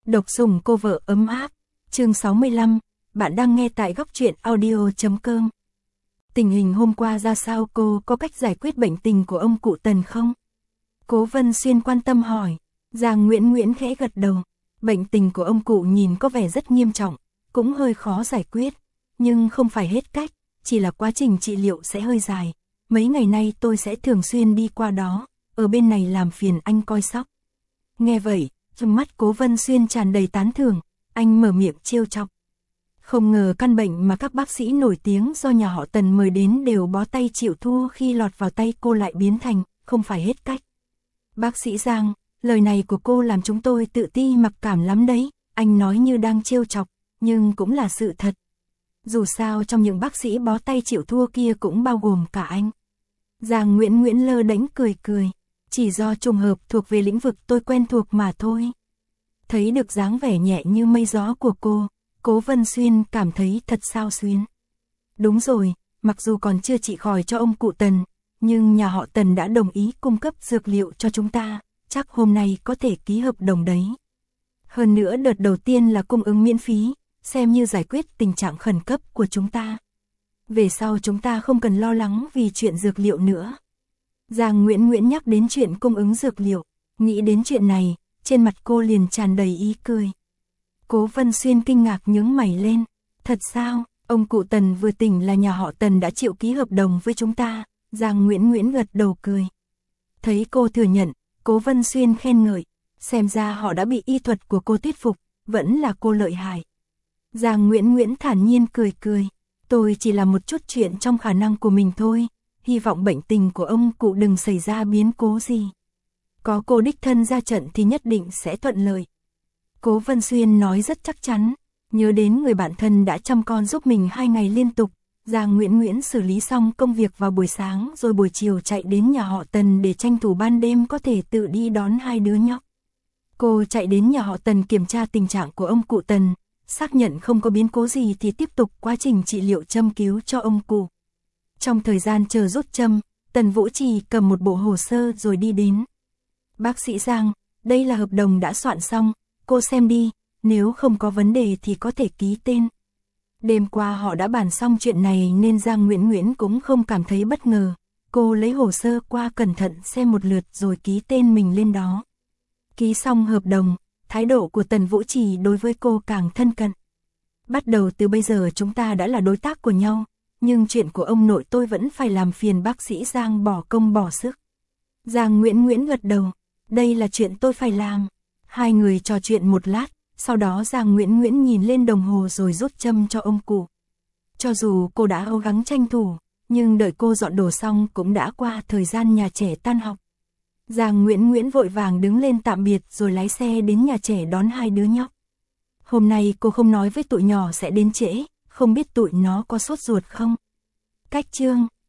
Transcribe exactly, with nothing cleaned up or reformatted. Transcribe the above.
Độc sủng cô vợ ấm áp, chương sáu mươi lăm, bạn đang nghe tại góc truyện audio chấm com. Tình hình hôm qua ra sao, cô có cách giải quyết bệnh tình của ông cụ Tần không? Cố Vân Xuyên quan tâm hỏi. Giang Nguyễn Nguyễn khẽ gật đầu. Bệnh tình của ông cụ nhìn có vẻ rất nghiêm trọng, cũng hơi khó giải quyết, nhưng không phải hết cách, chỉ là quá trình trị liệu sẽ hơi dài. Mấy ngày nay tôi sẽ thường xuyên đi qua đó, ở bên này làm phiền anh coi sóc. Nghe vậy, trong mắt Cố Vân Xuyên tràn đầy tán thưởng, anh mở miệng trêu chọc. Không ngờ căn bệnh mà các bác sĩ nổi tiếng do nhà họ Tần mời đến đều bó tay chịu thua khi lọt vào tay cô lại biến thành, không phải hết cách. Bác sĩ Giang, lời này của cô làm chúng tôi tự ti mặc cảm lắm đấy, anh nói như đang trêu chọc, nhưng cũng là sự thật. Dù sao trong những bác sĩ bó tay chịu thua kia cũng bao gồm cả anh. Giang Nguyễn Nguyễn lơ đễnh cười cười, chỉ do trùng hợp thuộc về lĩnh vực tôi quen thuộc mà thôi. Thấy được dáng vẻ nhẹ như mây gió của cô, Cố Vân Xuyên cảm thấy thật xao xuyến. Đúng rồi, mặc dù còn chưa trị khỏi cho ông cụ Tần, nhưng nhà họ Tần đã đồng ý cung cấp dược liệu cho chúng ta, chắc hôm nay có thể ký hợp đồng đấy. Hơn nữa đợt đầu tiên là cung ứng miễn phí, xem như giải quyết tình trạng khẩn cấp của chúng ta. Về sau chúng ta không cần lo lắng vì chuyện dược liệu nữa. Giang Nguyễn Nguyễn nhắc đến chuyện cung ứng dược liệu, nghĩ đến chuyện này, trên mặt cô liền tràn đầy ý cười. Cố Vân Xuyên kinh ngạc nhướng mày lên, thật sao, ông cụ Tần vừa tỉnh là nhà họ Tần đã chịu ký hợp đồng với chúng ta. Giang Nguyễn Nguyễn gật đầu cười. Thấy cô thừa nhận, Cố Vân Xuyên khen ngợi, xem ra họ đã bị y thuật của cô thuyết phục, vẫn là cô lợi hại. Giang Nguyễn Nguyễn thản nhiên cười cười, tôi chỉ làm một chút chuyện trong khả năng của mình thôi, hy vọng bệnh tình của ông cụ đừng xảy ra biến cố gì. Có cô đích thân ra trận thì nhất định sẽ thuận lợi. Cố Vân Xuyên nói rất chắc chắn, nhớ đến người bạn thân đã chăm con giúp mình hai ngày liên tục. Giang Nguyễn Nguyễn xử lý xong công việc vào buổi sáng rồi buổi chiều chạy đến nhà họ Tần để tranh thủ ban đêm có thể tự đi đón hai đứa nhóc. Cô chạy đến nhà họ Tần kiểm tra tình trạng của ông cụ Tần, xác nhận không có biến cố gì thì tiếp tục quá trình trị liệu châm cứu cho ông cụ. Trong thời gian chờ rút châm, Tần Vũ Trì cầm một bộ hồ sơ rồi đi đến. Bác sĩ Giang, đây là hợp đồng đã soạn xong, cô xem đi, nếu không có vấn đề thì có thể ký tên. Đêm qua họ đã bàn xong chuyện này nên Giang Nguyễn Nguyễn cũng không cảm thấy bất ngờ. Cô lấy hồ sơ qua cẩn thận xem một lượt rồi ký tên mình lên đó. Ký xong hợp đồng, thái độ của Tần Vũ Trì đối với cô càng thân cận. Bắt đầu từ bây giờ chúng ta đã là đối tác của nhau, nhưng chuyện của ông nội tôi vẫn phải làm phiền bác sĩ Giang bỏ công bỏ sức. Giang Nguyễn Nguyễn gật đầu, đây là chuyện tôi phải làm. Hai người trò chuyện một lát. Sau đó Giang Nguyễn Nguyễn nhìn lên đồng hồ rồi rút châm cho ông cụ. Cho dù cô đã cố gắng tranh thủ, nhưng đợi cô dọn đồ xong cũng đã qua thời gian nhà trẻ tan học. Giang Nguyễn Nguyễn vội vàng đứng lên tạm biệt rồi lái xe đến nhà trẻ đón hai đứa nhóc. Hôm nay cô không nói với tụi nhỏ sẽ đến trễ, không biết tụi nó có sốt ruột không? Cách chương